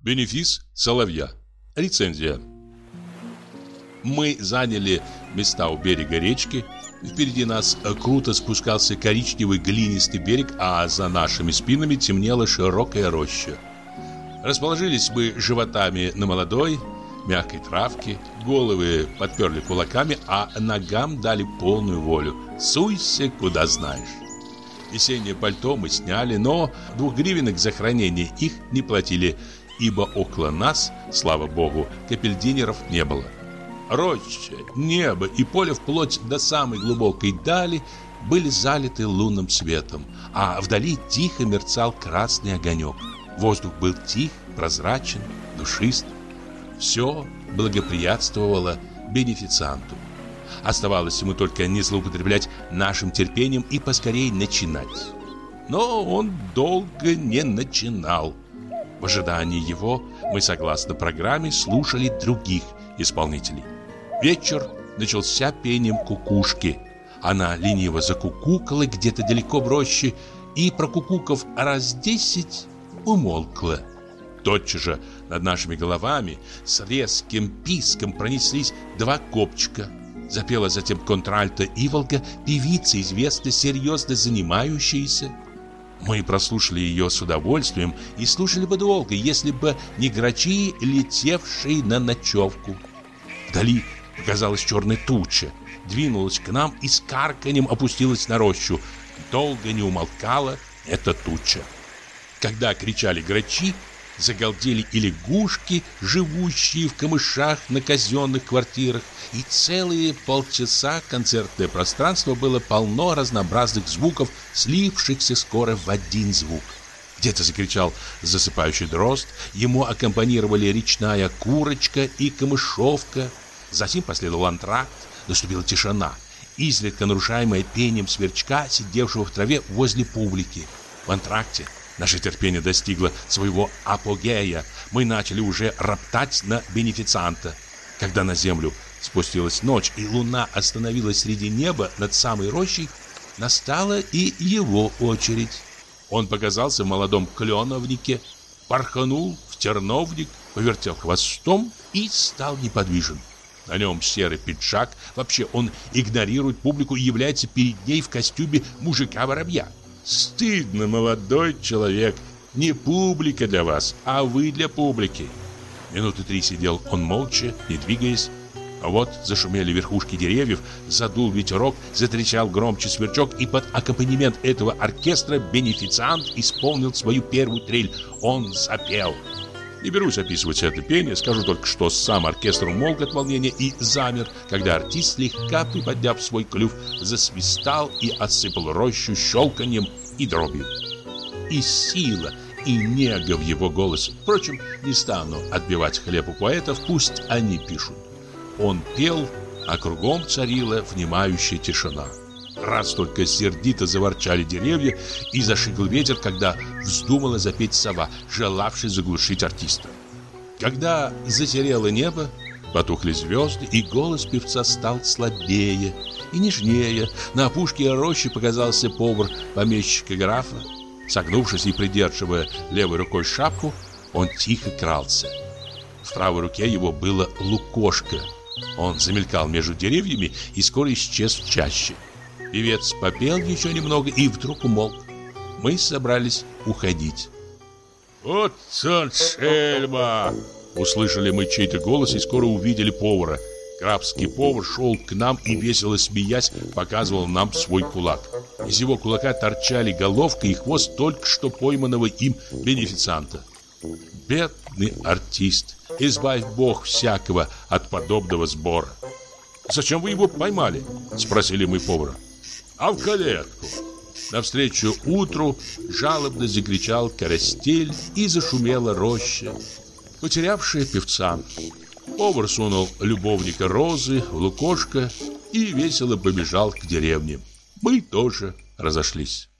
Бенефис соловья. Рецензия. Мы заняли места у берега речки. Впереди нас круто спускался коричневый глинистый берег, а за нашими спинами темнела широкая роща. Расположились мы животами на молодой, мягкой травке, головы подперли кулаками, а ногам дали полную волю. Суйся, куда знаешь. Весеннее пальто мы сняли, но 2 гривенок за хранение их не платили, ибо около нас, слава богу, капельдинеров не было. Роща, небо и поле вплоть до самой глубокой дали были залиты лунным светом, а вдали тихо мерцал красный огонек. Воздух был тих, прозрачен, душист. Все благоприятствовало бенефицианту. Оставалось ему только не злоупотреблять нашим терпением и поскорее начинать. Но он долго не начинал. В ожидании его мы, согласно программе, слушали других исполнителей. Вечер начался пением кукушки. Она лениво закукукала где-то далеко в роще и, прокукукав раз 10, умолкла. Тотчас же над нашими головами с резким писком пронеслись 2 копчика. Запела затем контральто Иволга, певица, известно серьезно занимающаяся. Мы прослушали ее с удовольствием и слушали бы долго, если бы не грачи, летевшие на ночевку. Вдали показалась черная туча, двинулась к нам и с карканьем опустилась на рощу. Долго не умолкала эта туча. Когда кричали грачи, загалдели и лягушки, живущие в камышах на казенных квартирах, и целые полчаса концертное пространство было полно разнообразных звуков, слившихся скоро в один звук. Где-то закричал засыпающий дрозд, ему аккомпанировали речная курочка и камышовка. Затем последовал антракт, наступила тишина, изредка нарушаемая пением сверчка, сидевшего в траве возле публики. В антракте наше терпение достигло своего апогея. Мы начали уже роптать на бенефицианта. Когда на землю спустилась ночь и луна остановилась среди неба над самой рощей, настала и его очередь. Он показался в молодом кленовнике, порхнул в терновник, повертел хвостом и стал неподвижен. На нем серый пиджак. Вообще он игнорирует публику и является перед ней в костюме мужика-воробья. Стыдно, молодой человек. Не публика для вас, а вы для публики. Минуты 3 сидел он молча, не двигаясь. А вот зашумели верхушки деревьев, задул ветерок, затрещал громче сверчок, и под аккомпанемент этого оркестра бенефициант исполнил свою первую трель. Он запел. Не берусь описывать это пение, скажу только, что сам оркестр умолк от волнения и замер, когда артист, слегка приподняв свой клюв, засвистал и осыпал рощу щелканьем и дробью. И сила, и нега в его голосе. Впрочем, не стану отбивать хлеб у поэтов, пусть они пишут. Он пел, а кругом царила внимающая тишина. Раз только сердито заворчали деревья и зашигал ветер, когда вздумала запеть сова, желавшая заглушить артиста. Когда затеряло небо, потухли звезды, и голос певца стал слабее и нежнее. На опушке рощи показался повар помещика графа. Согнувшись и придерживая левой рукой шапку, он тихо крался. В правой руке его было лукошко. Он замелькал между деревьями и скоро исчез в чаще. Певец попел еще немного и вдруг умолк. Мы собрались уходить. «Вот он, шельма!» Услышали мы чей-то голос и скоро увидели повара. Графский повар шел к нам и, весело смеясь, показывал нам свой кулак. Из его кулака торчали головка и хвост только что пойманного им бенефицианта. Бедный артист! Избавь Бог всякого от подобного сбора. «Зачем вы его поймали?» — спросили мы повара. «А в калетку!» Навстречу утру жалобно закричал карастель и зашумела роща, потерявшая певца. Повар сунул любовника розы в лукошко и весело побежал к деревне. Мы тоже разошлись.